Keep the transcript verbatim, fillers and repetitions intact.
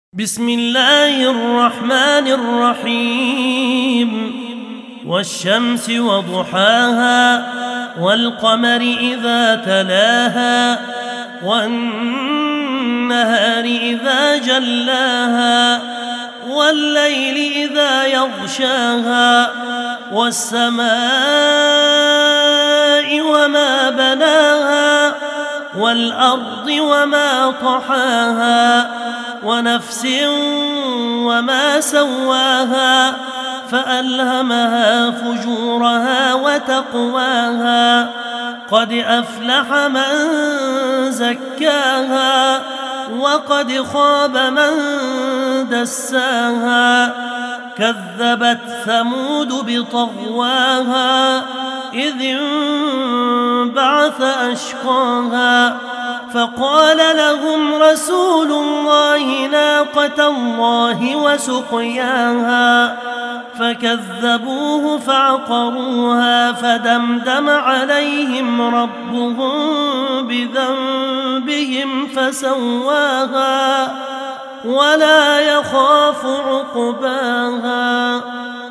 بسم الله الرحمن الرحيم والشمس وضحاها والقمر إذا تلاها والنهار إذا جلاها والليل إذا يغشاها والسماء وما بناها والأرض وما طحاها ونفس وما سواها فألهمها فجورها وتقواها قد أفلح من زكاها وقد خاب من دساها كذبت ثمود بطغواها إذ انبعث أشقاها فقال لهم رسول الله ناقة الله وسقياها فكذبوه فعقروها فدمدم عليهم ربهم بذنبهم فسواها ولا يخاف عقباها.